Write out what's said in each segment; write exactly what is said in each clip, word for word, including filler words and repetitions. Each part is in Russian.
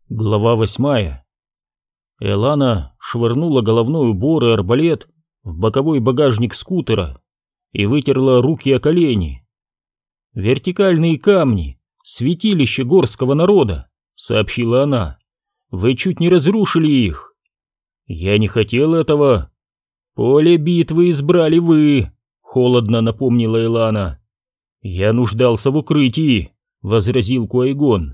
Глава восьмая. Элана швырнула головной убор и арбалет в боковой багажник скутера и вытерла руки о колени. «Вертикальные камни, святилище горского народа», — сообщила она. «Вы чуть не разрушили их». «Я не хотел этого». «Поле битвы избрали вы», — холодно напомнила Элана. «Я нуждался в укрытии», — возразил Куайгон.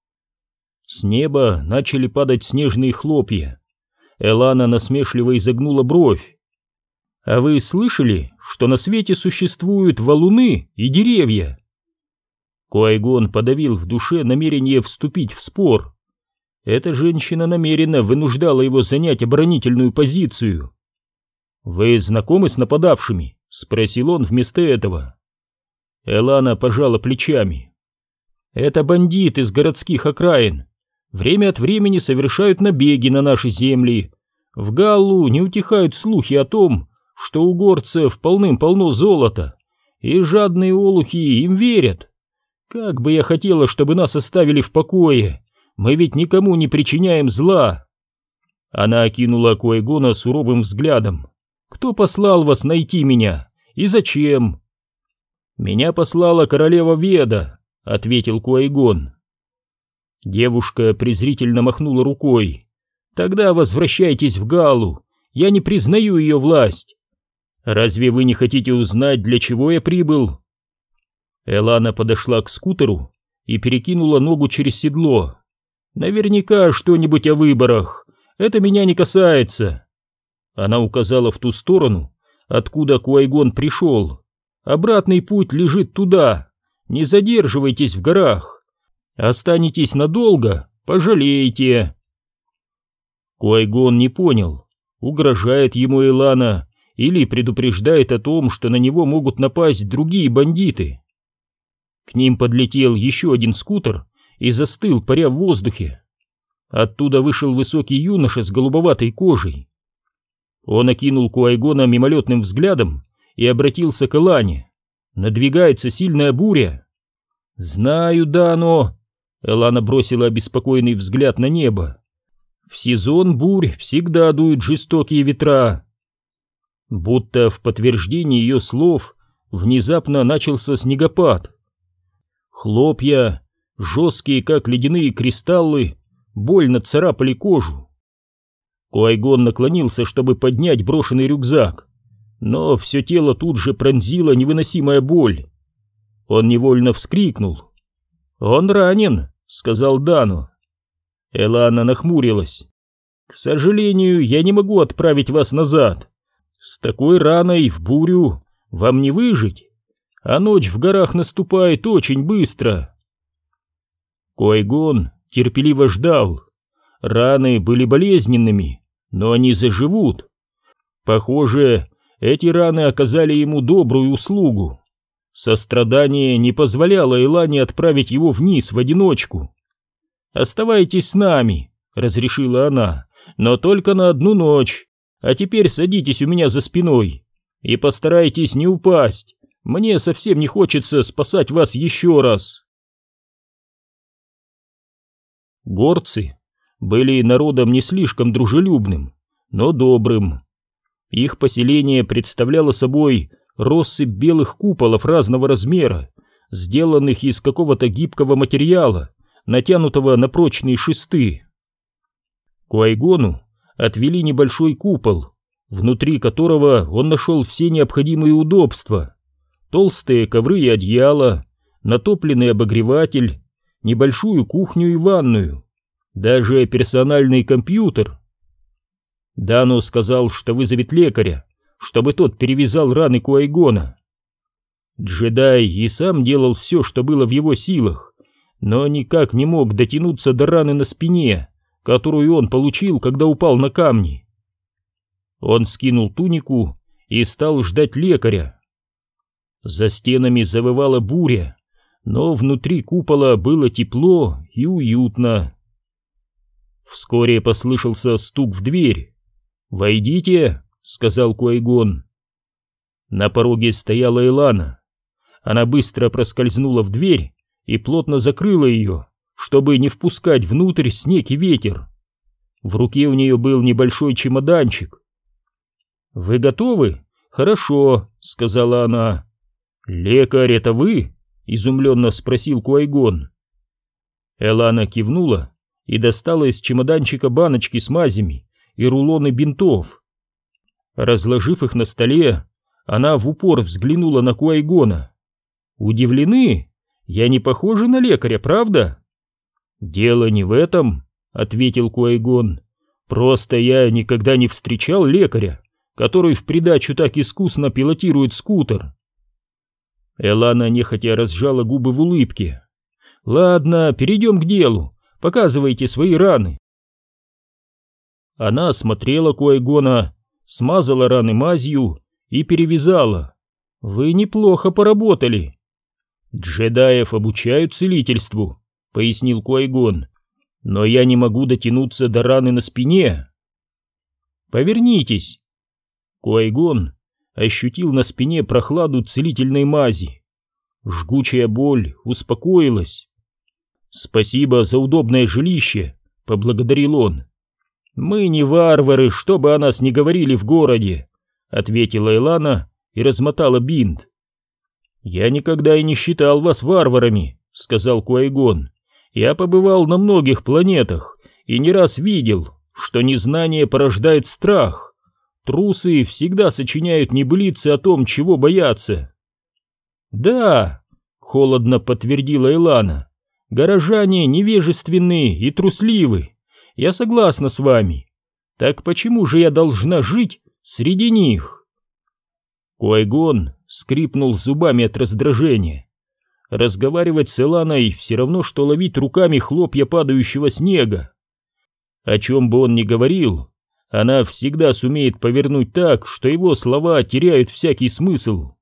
С неба начали падать снежные хлопья. Элана насмешливо изогнула бровь. «А вы слышали, что на свете существуют валуны и деревья?» Куайгон подавил в душе намерение вступить в спор. Эта женщина намеренно вынуждала его занять оборонительную позицию. «Вы знакомы с нападавшими?» — спросил он вместо этого. Элана пожала плечами. «Это бандиты из городских окраин. Время от времени совершают набеги на наши земли. В Галлу не утихают слухи о том, что у горцев полным-полно золота, и жадные олухи им верят. Как бы я хотела, чтобы нас оставили в покое, мы ведь никому не причиняем зла». Она окинула Куайгона суровым взглядом. «Кто послал вас найти меня? И зачем?» «Меня послала королева Веда», — ответил Куайгон. Девушка презрительно махнула рукой. «Тогда возвращайтесь в Галлу, я не признаю ее власть. Разве вы не хотите узнать, для чего я прибыл?» Элана подошла к скутеру и перекинула ногу через седло. «Наверняка что-нибудь о выборах, это меня не касается». Она указала в ту сторону, откуда Куайгон пришел. «Обратный путь лежит туда, не задерживайтесь в горах. Останетесь надолго, пожалеете». Куайгон не понял, угрожает ему Элана или предупреждает о том, что на него могут напасть другие бандиты. К ним подлетел еще один скутер и застыл, паря в воздухе. Оттуда вышел высокий юноша с голубоватой кожей. Он окинул Куайгона мимолетным взглядом и обратился к Элане. «Надвигается сильная буря». «Знаю, Дано», — Элана бросила обеспокоенный взгляд на небо. «В сезон бурь всегда дуют жестокие ветра». Будто в подтверждение ее слов внезапно начался снегопад. Хлопья, жесткие как ледяные кристаллы, больно царапали кожу. Куайгон наклонился, чтобы поднять брошенный рюкзак, но все тело тут же пронзила невыносимая боль. Он невольно вскрикнул. «Он ранен», — сказал Дано. Элана нахмурилась. «К сожалению, я не могу отправить вас назад. С такой раной в бурю вам не выжить, а ночь в горах наступает очень быстро». Куайгон терпеливо ждал. Раны были болезненными, но они заживут. Похоже, эти раны оказали ему добрую услугу. Сострадание не позволяло Элане отправить его вниз в одиночку. «Оставайтесь с нами», — разрешила она, — «но только на одну ночь. А теперь садитесь у меня за спиной и постарайтесь не упасть. Мне совсем не хочется спасать вас еще раз». Горцы были народом не слишком дружелюбным, но добрым. Их поселение представляло собой россыпь белых куполов разного размера, сделанных из какого-то гибкого материала, натянутого на прочные шесты. Куайгону отвели небольшой купол, внутри которого он нашел все необходимые удобства: толстые ковры и одеяла, натопленный обогреватель, небольшую кухню и ванную, даже персональный компьютер. Дано сказал, что вызовет лекаря, чтобы тот перевязал раны Куайгона. Джедай и сам делал все, что было в его силах, но никак не мог дотянуться до раны на спине, которую он получил, когда упал на камни. Он скинул тунику и стал ждать лекаря. За стенами завывала буря, но внутри купола было тепло и уютно. Вскоре послышался стук в дверь. «Войдите», — сказал Куайгон. На пороге стояла Элана. Она быстро проскользнула в дверь и плотно закрыла ее, чтобы не впускать внутрь снег и ветер. В руке у нее был небольшой чемоданчик. «Вы готовы? Хорошо», — сказала она. «Лекарь, это вы?» — изумленно спросил Куайгон. Элана кивнула и достала из чемоданчика баночки с мазями и рулоны бинтов. Разложив их на столе, она в упор взглянула на Куайгона. «Удивлены? Я не похожа на лекаря, правда?» «Дело не в этом», — ответил Куайгон. «Просто я никогда не встречал лекаря, который в придачу так искусно пилотирует скутер». Элана нехотя разжала губы в улыбке. «Ладно, перейдем к делу. Показывайте свои раны». Она осмотрела Куайгона, смазала раны мазью и перевязала. «Вы неплохо поработали». «Джедаев обучают целительству», — пояснил Куайгон. «Но я не могу дотянуться до раны на спине». «Повернитесь». Куайгон ощутил на спине прохладу целительной мази. Жгучая боль успокоилась. «Спасибо за удобное жилище», — поблагодарил он. «Мы не варвары, что бы о нас ни говорили в городе», — ответила Элана и размотала бинт. «Я никогда и не считал вас варварами», — сказал Куайгон. «Я побывал на многих планетах и не раз видел, что незнание порождает страх. Трусы всегда сочиняют небылицы о том, чего боятся». «Да», — холодно подтвердила Элана, — «горожане невежественны и трусливы. Я согласна с вами. Так почему же я должна жить среди них?» Куайгон скрипнул зубами от раздражения. Разговаривать с Эланой все равно, что ловить руками хлопья падающего снега. О чем бы он ни говорил, она всегда сумеет повернуть так, что его слова теряют всякий смысл.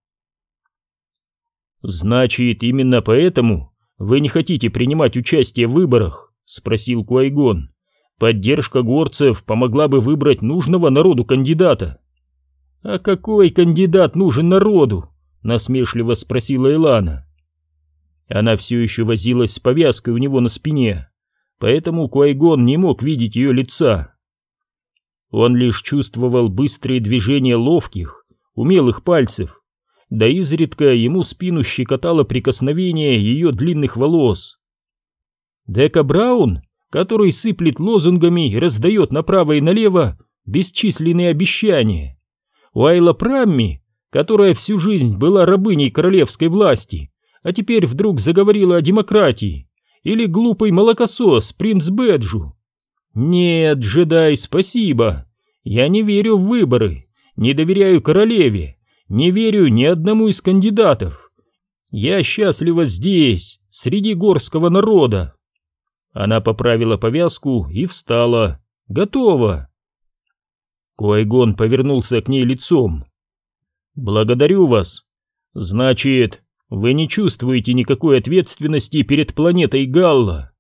«Значит, именно поэтому вы не хотите принимать участие в выборах?» — спросил Куайгон. «Поддержка горцев помогла бы выбрать нужного народу кандидата». «А какой кандидат нужен народу?» — насмешливо спросила Элана. Она все еще возилась с повязкой у него на спине, поэтому Куайгон не мог видеть ее лица. Он лишь чувствовал быстрые движения ловких, умелых пальцев, да изредка ему спину щекотало прикосновение ее длинных волос. Дека Браун, который сыплет лозунгами и раздает направо и налево бесчисленные обещания. Уайла Прамми, которая всю жизнь была рабыней королевской власти, а теперь вдруг заговорила о демократии, или глупый молокосос принц Бэджу. Нет, джедай, спасибо. Я не верю в выборы, не доверяю королеве, не верю ни одному из кандидатов. Я счастлива здесь, среди горского народа. Она поправила повязку и встала. Готово. Куайгон повернулся к ней лицом. «Благодарю вас. Значит, вы не чувствуете никакой ответственности перед планетой Галла?»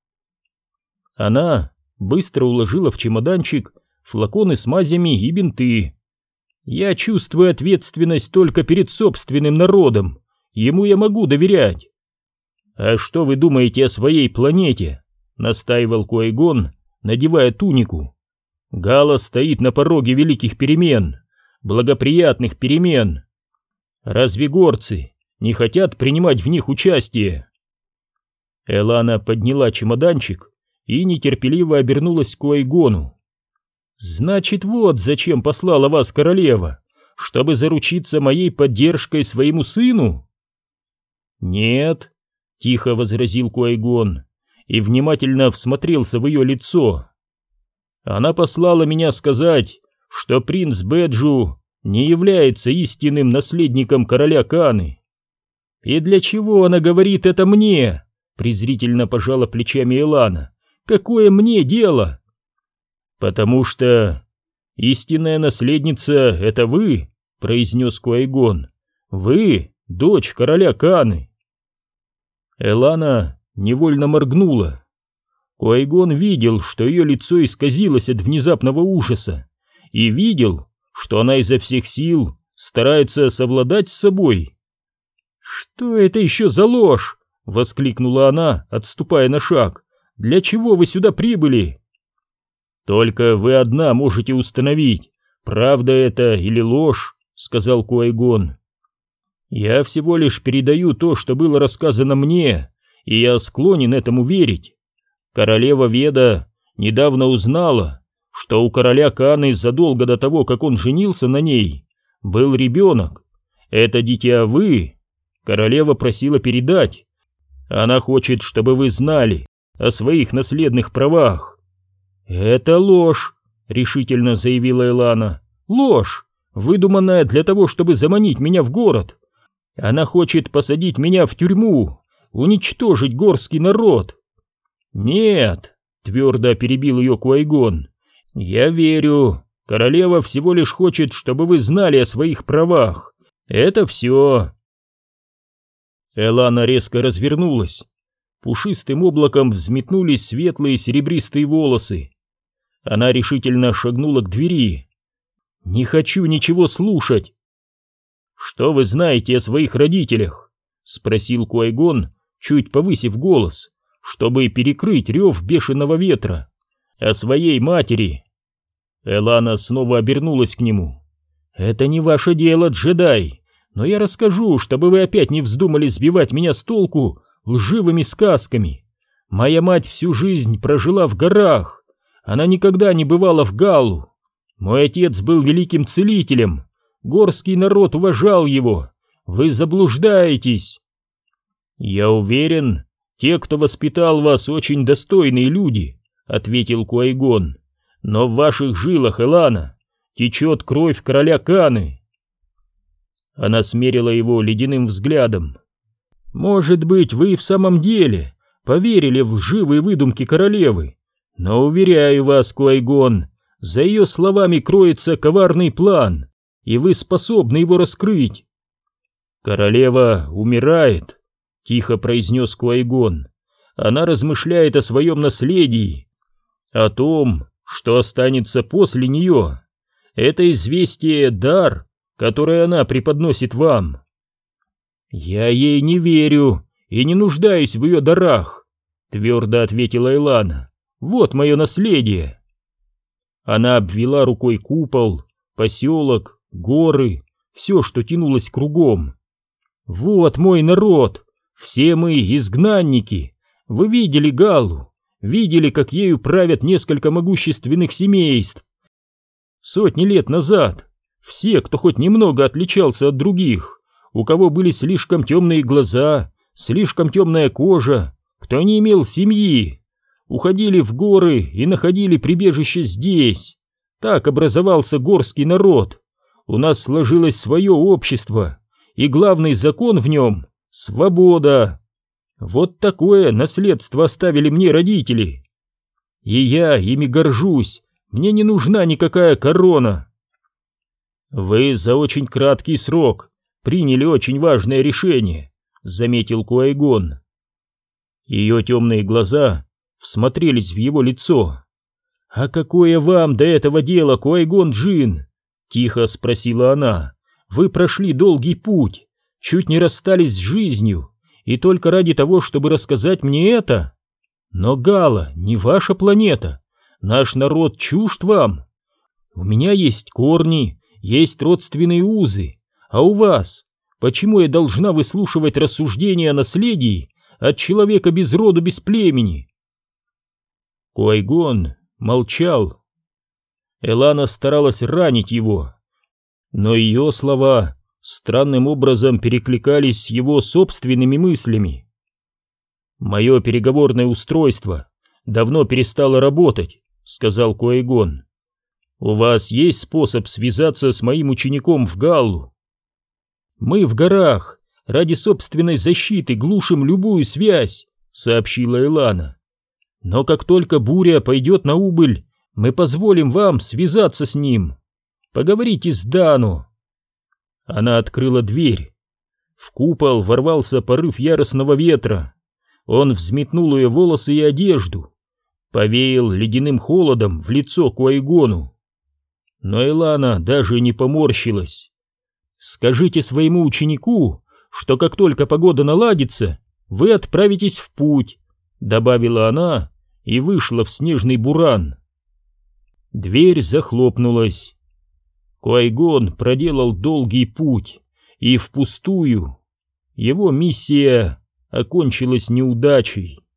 Она быстро уложила в чемоданчик флаконы с мазями и бинты. «Я чувствую ответственность только перед собственным народом. Ему я могу доверять». «А что вы думаете о своей планете?» — настаивал Куайгон, надевая тунику. «Галла стоит на пороге великих перемен, благоприятных перемен. Разве горцы не хотят принимать в них участие?» Элана подняла чемоданчик и нетерпеливо обернулась к Куайгону. «Значит, вот зачем послала вас королева, чтобы заручиться моей поддержкой своему сыну?» «Нет», — тихо возразил Куайгон и внимательно всмотрелся в ее лицо. «Она послала меня сказать, что принц Бэджу не является истинным наследником короля Каны». «И для чего она говорит это мне?» — презрительно пожала плечами Элана. «Какое мне дело?» «Потому что истинная наследница — это вы», — произнес Куайгон. «Вы — дочь короля Каны». Элана невольно моргнула. Куайгон видел, что ее лицо исказилось от внезапного ужаса, и видел, что она изо всех сил старается совладать с собой. «Что это еще за ложь?» — воскликнула она, отступая на шаг. Для чего вы сюда прибыли?» «Только вы одна можете установить, правда это или ложь», — сказал Куайгон. «Я всего лишь передаю то, что было рассказано мне, и я склонен этому верить. Королева Веда недавно узнала, что у короля Каны задолго до того, как он женился на ней, был ребенок. Это дитя вы, королева просила передать. Она хочет, чтобы вы знали о своих наследных правах». «Это ложь», — решительно заявила Элана. «Ложь, выдуманная для того, чтобы заманить меня в город. Она хочет посадить меня в тюрьму, уничтожить горский народ». «Нет», — твердо перебил ее Куайгон, — «я верю. Королева всего лишь хочет, чтобы вы знали о своих правах. Это все». Элана резко развернулась. Пушистым облаком взметнулись светлые серебристые волосы. Она решительно шагнула к двери. «Не хочу ничего слушать». «Что вы знаете о своих родителях?» — спросил Куайгон, чуть повысив голос, чтобы перекрыть рев бешеного ветра. «О своей матери». Элана снова обернулась к нему. «Это не ваше дело, джедай, но я расскажу, чтобы вы опять не вздумали сбивать меня с толку лживыми сказками. Моя мать всю жизнь прожила в горах. Она никогда не бывала в Галлу. Мой отец был великим целителем. Горский народ уважал его. Вы заблуждаетесь». «Я уверен, те, кто воспитал вас, очень достойные люди», — ответил Куайгон. «Но в ваших жилах, Элана, течет кровь короля Каны». Она смерила его ледяным взглядом. «Может быть, вы в самом деле поверили в лживые выдумки королевы, но, уверяю вас, Куайгон, за ее словами кроется коварный план, и вы способны его раскрыть». «Королева умирает», — тихо произнес Куайгон. «Она размышляет о своем наследии, о том, что останется после нее. Это известие — дар, который она преподносит вам». «Я ей не верю и не нуждаюсь в ее дарах», — твердо ответила Элана. «Вот мое наследие». Она обвела рукой купол, поселок, горы, все, что тянулось кругом. «Вот мой народ, все мы изгнанники. Вы видели Галлу, видели, как ею правят несколько могущественных семейств. Сотни лет назад все, кто хоть немного отличался от других, у кого были слишком темные глаза, слишком темная кожа, кто не имел семьи, уходили в горы и находили прибежище здесь. Так образовался горский народ. У нас сложилось свое общество, и главный закон в нем — свобода. Вот такое наследство оставили мне родители. И я ими горжусь, мне не нужна никакая корона». «Вы за очень краткий срок приняли очень важное решение», — заметил Куайгон. Ее темные глаза всмотрелись в его лицо. «А какое вам до этого дело, Куайгон Джин?» — тихо спросила она. «Вы прошли долгий путь, чуть не расстались с жизнью, и только ради того, чтобы рассказать мне это? Но Гала не ваша планета, наш народ чужд вам. У меня есть корни, есть родственные узы, а у вас? Почему я должна выслушивать рассуждения о наследии от человека без роду, без племени?» Куайгон молчал. Элана старалась ранить его, но ее слова странным образом перекликались с его собственными мыслями. «Мое переговорное устройство давно перестало работать», — сказал Куайгон. «У вас есть способ связаться с моим учеником в Галлу?» «Мы в горах ради собственной защиты глушим любую связь», — сообщила Элана. «Но как только буря пойдет на убыль, мы позволим вам связаться с ним. Поговорите с Дану». Она открыла дверь. В купол ворвался порыв яростного ветра. Он взметнул ее волосы и одежду, повеял ледяным холодом в лицо Куайгону. Но Элана даже не поморщилась. «Скажите своему ученику, что как только погода наладится, вы отправитесь в путь», — добавила она и вышла в снежный буран. Дверь захлопнулась. Квай-Гон проделал долгий путь, и впустую. Его миссия окончилась неудачей.